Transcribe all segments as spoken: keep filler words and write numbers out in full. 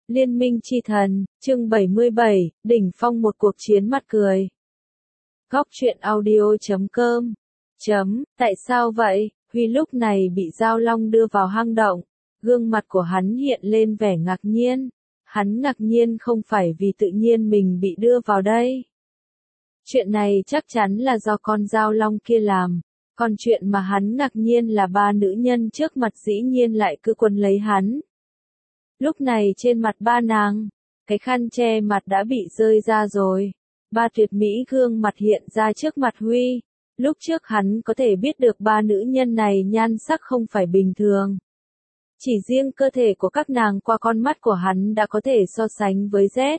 Liên minh chi thần, chương bảy mươi bảy, đỉnh phong một cuộc chiến mặt cười. Góc truyện audio chấm com. Chấm, tại sao vậy? Huy lúc này bị Giao Long đưa vào hang động. Gương mặt của hắn hiện lên vẻ ngạc nhiên. Hắn ngạc nhiên không phải vì tự nhiên mình bị đưa vào đây. Chuyện này chắc chắn là do con Giao Long kia làm. Còn chuyện mà hắn ngạc nhiên là ba nữ nhân trước mặt dĩ nhiên lại cứ quấn lấy hắn. Lúc này trên mặt ba nàng, cái khăn che mặt đã bị rơi ra rồi. Ba tuyệt mỹ gương mặt hiện ra trước mặt Huy. Lúc trước hắn có thể biết được ba nữ nhân này nhan sắc không phải bình thường. Chỉ riêng cơ thể của các nàng qua con mắt của hắn đã có thể so sánh với Z,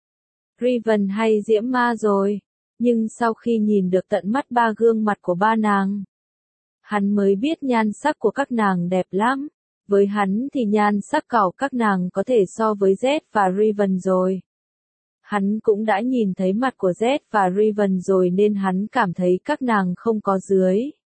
Riven hay Diễm Ma rồi. Nhưng sau khi nhìn được tận mắt ba gương mặt của ba nàng, hắn mới biết nhan sắc của các nàng đẹp lắm. Với hắn thì nhan sắc của các nàng có thể so với Z và Riven rồi. Hắn cũng đã nhìn thấy mặt của Z và Riven rồi nên hắn cảm thấy các nàng không có dưới.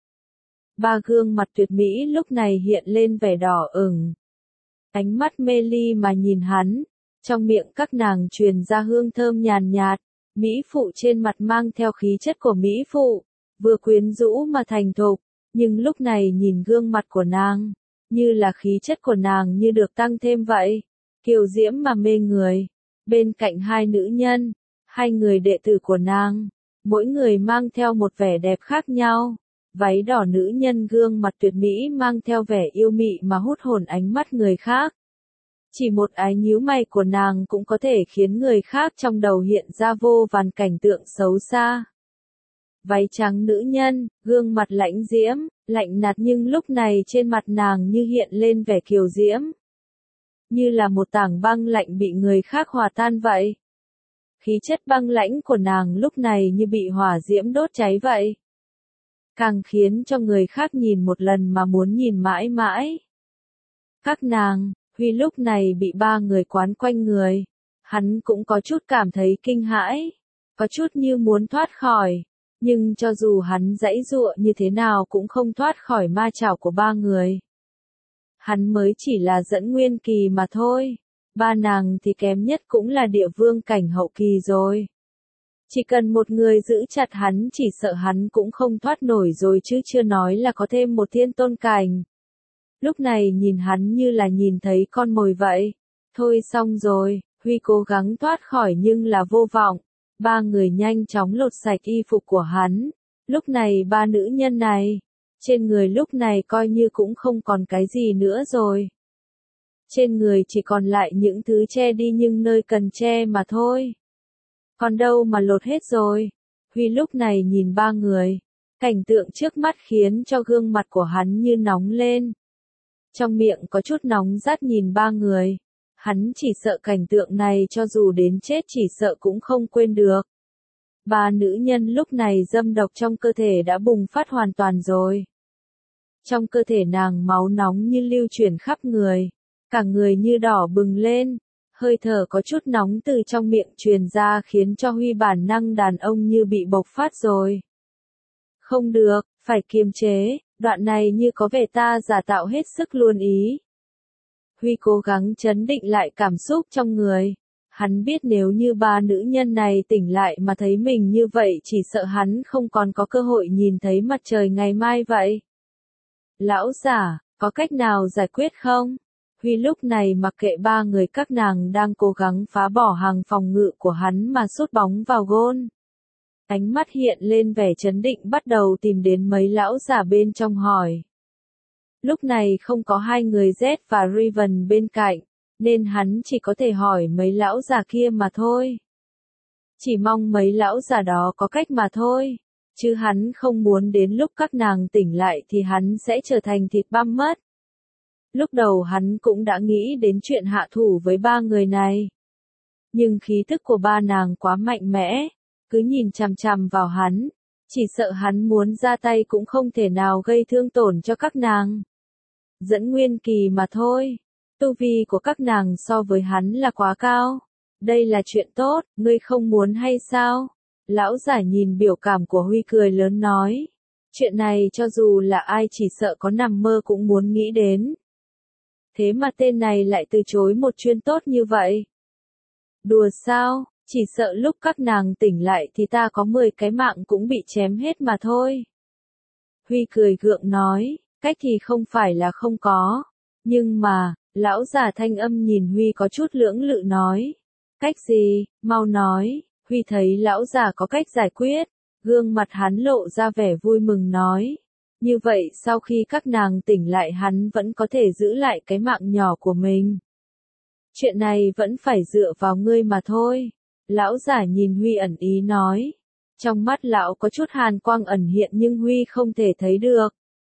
Ba gương mặt tuyệt mỹ lúc này hiện lên vẻ đỏ ửng. Ánh mắt mê ly mà nhìn hắn, trong miệng các nàng truyền ra hương thơm nhàn nhạt, mỹ phụ trên mặt mang theo khí chất của mỹ phụ, vừa quyến rũ mà thành thục, nhưng lúc này nhìn gương mặt của nàng, như là khí chất của nàng như được tăng thêm vậy, kiều diễm mà mê người. Bên cạnh hai nữ nhân, hai người đệ tử của nàng, mỗi người mang theo một vẻ đẹp khác nhau. Váy đỏ nữ nhân gương mặt tuyệt mỹ mang theo vẻ yêu mị mà hút hồn ánh mắt người khác. Chỉ một ái nhíu mày của nàng cũng có thể khiến người khác trong đầu hiện ra vô vàn cảnh tượng xấu xa. Váy trắng nữ nhân, gương mặt lãnh diễm, lạnh nhạt nhưng lúc này trên mặt nàng như hiện lên vẻ kiều diễm. Như là một tảng băng lạnh bị người khác hòa tan vậy. Khí chất băng lãnh của nàng lúc này như bị hỏa diễm đốt cháy vậy. Càng khiến cho người khác nhìn một lần mà muốn nhìn mãi mãi. Các nàng, Huy lúc này bị ba người quán quanh người. Hắn cũng có chút cảm thấy kinh hãi. Có chút như muốn thoát khỏi. Nhưng cho dù hắn giãy giụa như thế nào cũng không thoát khỏi ma chảo của ba người. Hắn mới chỉ là dẫn nguyên kỳ mà thôi. Ba nàng thì kém nhất cũng là địa vương cảnh hậu kỳ rồi. Chỉ cần một người giữ chặt hắn chỉ sợ hắn cũng không thoát nổi rồi chứ chưa nói là có thêm một thiên tôn cảnh. Lúc này nhìn hắn như là nhìn thấy con mồi vậy. Thôi xong rồi, Huy cố gắng thoát khỏi nhưng là vô vọng. Ba người nhanh chóng lột sạch y phục của hắn. Lúc này ba nữ nhân này, trên người lúc này coi như cũng không còn cái gì nữa rồi. Trên người chỉ còn lại những thứ che đi nhưng nơi cần che mà thôi. Còn đâu mà lột hết rồi. Huy lúc này nhìn ba người. Cảnh tượng trước mắt khiến cho gương mặt của hắn như nóng lên. Trong miệng có chút nóng rát nhìn ba người. Hắn chỉ sợ cảnh tượng này cho dù đến chết chỉ sợ cũng không quên được. Ba nữ nhân lúc này dâm độc trong cơ thể đã bùng phát hoàn toàn rồi. Trong cơ thể nàng máu nóng như lưu chuyển khắp người. Cả người như đỏ bừng lên. Hơi thở có chút nóng từ trong miệng truyền ra khiến cho Huy bản năng đàn ông như bị bộc phát rồi. Không được, phải kiềm chế, đoạn này như có vẻ ta giả tạo hết sức luôn ý. Huy cố gắng trấn định lại cảm xúc trong người. Hắn biết nếu như ba nữ nhân này tỉnh lại mà thấy mình như vậy chỉ sợ hắn không còn có cơ hội nhìn thấy mặt trời ngày mai vậy. Lão giả, có cách nào giải quyết không? Huy lúc này mặc kệ ba người các nàng đang cố gắng phá bỏ hàng phòng ngự của hắn mà sút bóng vào gôn. Ánh mắt hiện lên vẻ chấn định bắt đầu tìm đến mấy lão giả bên trong hỏi. Lúc này không có hai người Z và Riven bên cạnh, nên hắn chỉ có thể hỏi mấy lão già kia mà thôi. Chỉ mong mấy lão già đó có cách mà thôi, chứ hắn không muốn đến lúc các nàng tỉnh lại thì hắn sẽ trở thành thịt băm mất. Lúc đầu hắn cũng đã nghĩ đến chuyện hạ thủ với ba người này. Nhưng khí thức của ba nàng quá mạnh mẽ, cứ nhìn chằm chằm vào hắn, chỉ sợ hắn muốn ra tay cũng không thể nào gây thương tổn cho các nàng. Dẫn nguyên kỳ mà thôi, tu vi của các nàng so với hắn là quá cao. Đây là chuyện tốt, ngươi không muốn hay sao? Lão giả nhìn biểu cảm của Huy cười lớn nói. Chuyện này cho dù là ai chỉ sợ có nằm mơ cũng muốn nghĩ đến. Thế mà tên này lại từ chối một chuyên tốt như vậy. Đùa sao, chỉ sợ lúc các nàng tỉnh lại thì ta có mười cái mạng cũng bị chém hết mà thôi. Huy cười gượng nói, cách thì không phải là không có. Nhưng mà, lão già thanh âm nhìn Huy có chút lưỡng lự nói. Cách gì, mau nói. Huy thấy lão già có cách giải quyết. Gương mặt hắn lộ ra vẻ vui mừng nói. Như vậy sau khi các nàng tỉnh lại hắn vẫn có thể giữ lại cái mạng nhỏ của mình. Chuyện này vẫn phải dựa vào ngươi mà thôi. Lão giả nhìn Huy ẩn ý nói. Trong mắt lão có chút hàn quang ẩn hiện nhưng Huy không thể thấy được.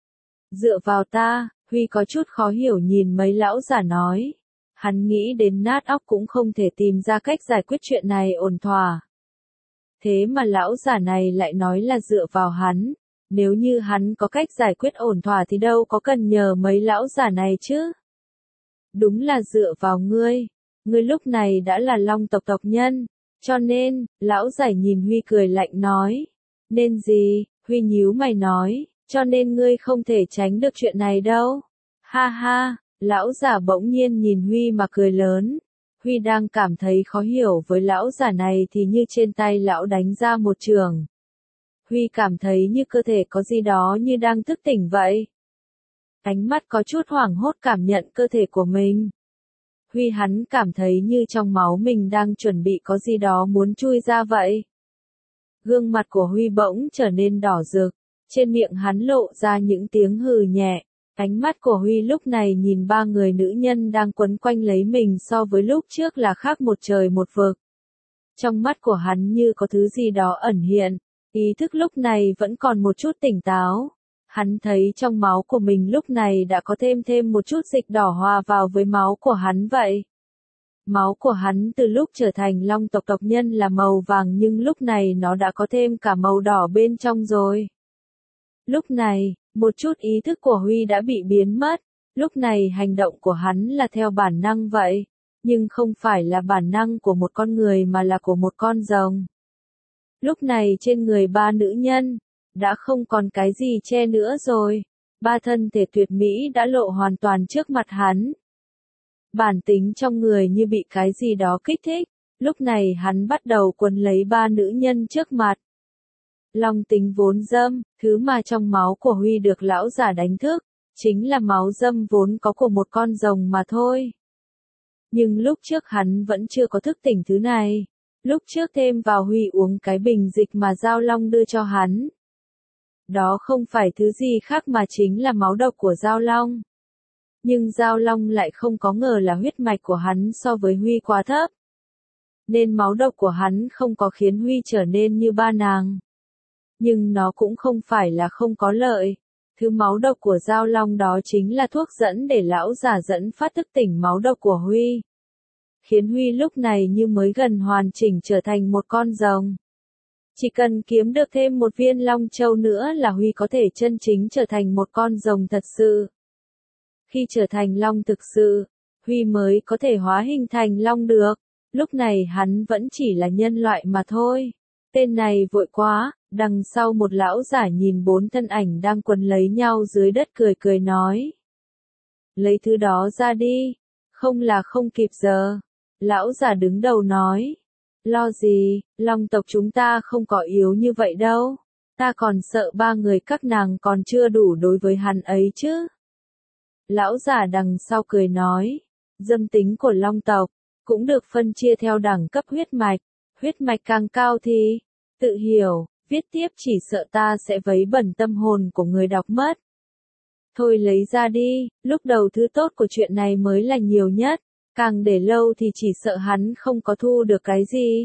Dựa vào ta, Huy có chút khó hiểu nhìn mấy lão giả nói. Hắn nghĩ đến nát óc cũng không thể tìm ra cách giải quyết chuyện này ổn thỏa. Thế mà lão giả này lại nói là dựa vào hắn. Nếu như hắn có cách giải quyết ổn thỏa thì đâu có cần nhờ mấy lão giả này chứ. Đúng là dựa vào ngươi. Ngươi lúc này đã là Long tộc tộc nhân. Cho nên, lão giả nhìn Huy cười lạnh nói. Nên gì? Huy nhíu mày nói. Cho nên ngươi không thể tránh được chuyện này đâu. Ha ha, lão giả bỗng nhiên nhìn Huy mà cười lớn. Huy đang cảm thấy khó hiểu với lão giả này thì như trên tay lão đánh ra một trường. Huy cảm thấy như cơ thể có gì đó như đang thức tỉnh vậy. Ánh mắt có chút hoảng hốt cảm nhận cơ thể của mình. Huy hắn cảm thấy như trong máu mình đang chuẩn bị có gì đó muốn chui ra vậy. Gương mặt của Huy bỗng trở nên đỏ rực, trên miệng hắn lộ ra những tiếng hừ nhẹ. Ánh mắt của Huy lúc này nhìn ba người nữ nhân đang quấn quanh lấy mình so với lúc trước là khác một trời một vực. Trong mắt của hắn như có thứ gì đó ẩn hiện, ý thức lúc này vẫn còn một chút tỉnh táo. Hắn thấy trong máu của mình lúc này đã có thêm thêm một chút dịch đỏ hòa vào với máu của hắn vậy. Máu của hắn từ lúc trở thành Long tộc tộc nhân là màu vàng nhưng lúc này nó đã có thêm cả màu đỏ bên trong rồi. Lúc này, một chút ý thức của Huy đã bị biến mất, lúc này hành động của hắn là theo bản năng vậy, nhưng không phải là bản năng của một con người mà là của một con rồng. Lúc này trên người ba nữ nhân, đã không còn cái gì che nữa rồi, ba thân thể tuyệt mỹ đã lộ hoàn toàn trước mặt hắn. Bản tính trong người như bị cái gì đó kích thích, lúc này hắn bắt đầu quấn lấy ba nữ nhân trước mặt. Long tính vốn dâm, thứ mà trong máu của Huy được lão giả đánh thức, chính là máu dâm vốn có của một con rồng mà thôi. Nhưng lúc trước hắn vẫn chưa có thức tỉnh thứ này, lúc trước thêm vào Huy uống cái bình dịch mà Giao Long đưa cho hắn. Đó không phải thứ gì khác mà chính là máu độc của Giao Long. Nhưng Giao Long lại không có ngờ là huyết mạch của hắn so với Huy quá thấp. Nên máu độc của hắn không có khiến Huy trở nên như ba nàng. Nhưng nó cũng không phải là không có lợi. Thứ máu độc của Giao Long đó chính là thuốc dẫn để lão giả dẫn phát thức tỉnh máu độc của Huy. Khiến Huy lúc này như mới gần hoàn chỉnh trở thành một con rồng. Chỉ cần kiếm được thêm một viên Long Châu nữa là Huy có thể chân chính trở thành một con rồng thật sự. Khi trở thành Long thực sự, Huy mới có thể hóa hình thành Long được. Lúc này hắn vẫn chỉ là nhân loại mà thôi. Tên này vội quá, đằng sau một lão giả nhìn bốn thân ảnh đang quấn lấy nhau dưới đất cười cười nói. Lấy thứ đó ra đi, không là không kịp giờ. Lão giả đứng đầu nói. Lo gì, Long tộc chúng ta không có yếu như vậy đâu. Ta còn sợ ba người các nàng còn chưa đủ đối với hắn ấy chứ. Lão giả đằng sau cười nói. Dâm tính của Long tộc cũng được phân chia theo đẳng cấp huyết mạch. Huyết mạch càng cao thì, tự hiểu, viết tiếp chỉ sợ ta sẽ vấy bẩn tâm hồn của người đọc mất. Thôi lấy ra đi, lúc đầu thứ tốt của chuyện này mới là nhiều nhất, càng để lâu thì chỉ sợ hắn không có thu được cái gì.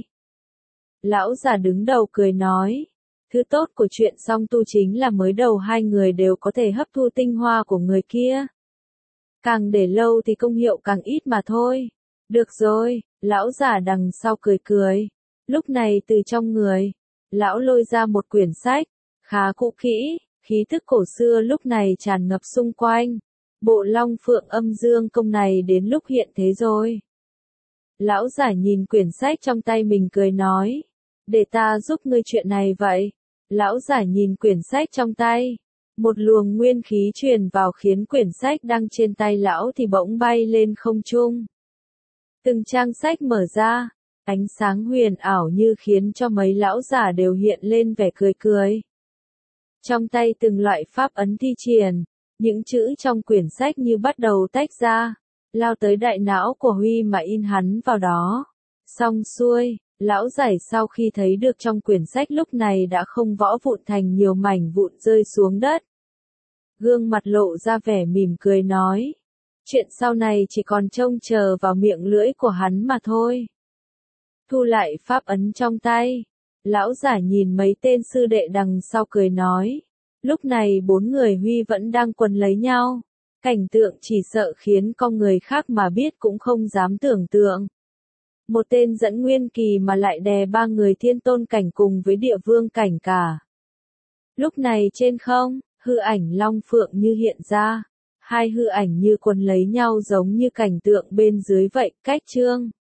Lão già đứng đầu cười nói, thứ tốt của chuyện song tu chính là mới đầu hai người đều có thể hấp thu tinh hoa của người kia. Càng để lâu thì công hiệu càng ít mà thôi. Được rồi, lão già đằng sau cười cười. Lúc này từ trong người, lão lôi ra một quyển sách, khá cũ kỹ, khí thức cổ xưa lúc này tràn ngập xung quanh. Bộ Long Phượng Âm Dương Công này đến lúc hiện thế rồi. Lão giả nhìn quyển sách trong tay mình cười nói, để ta giúp ngươi chuyện này vậy. Lão giả nhìn quyển sách trong tay, Một luồng nguyên khí truyền vào khiến quyển sách đang trên tay lão thì bỗng bay lên không trung. Từng trang sách mở ra, ánh sáng huyền ảo như khiến cho mấy lão giả đều hiện lên vẻ cười cười. Trong tay từng loại pháp ấn thi triển, những chữ trong quyển sách như bắt đầu tách ra, lao tới đại não của Huy mà in hắn vào đó. Xong xuôi, lão giải sau khi thấy được trong quyển sách lúc này đã không võ vụn thành nhiều mảnh vụn rơi xuống đất. Gương mặt lộ ra vẻ mỉm cười nói. Chuyện sau này chỉ còn trông chờ vào miệng lưỡi của hắn mà thôi. Thu lại pháp ấn trong tay. Lão giả nhìn mấy tên sư đệ đằng sau cười nói. Lúc này bốn người Huy vẫn đang quấn lấy nhau. Cảnh tượng chỉ sợ khiến con người khác mà biết cũng không dám tưởng tượng. Một tên dẫn nguyên kỳ mà lại đè ba người thiên tôn cảnh cùng với địa vương cảnh cả. Lúc này trên không, hư ảnh long phượng như hiện ra. Hai hư ảnh như quấn lấy nhau giống như cảnh tượng bên dưới vậy, cách chương.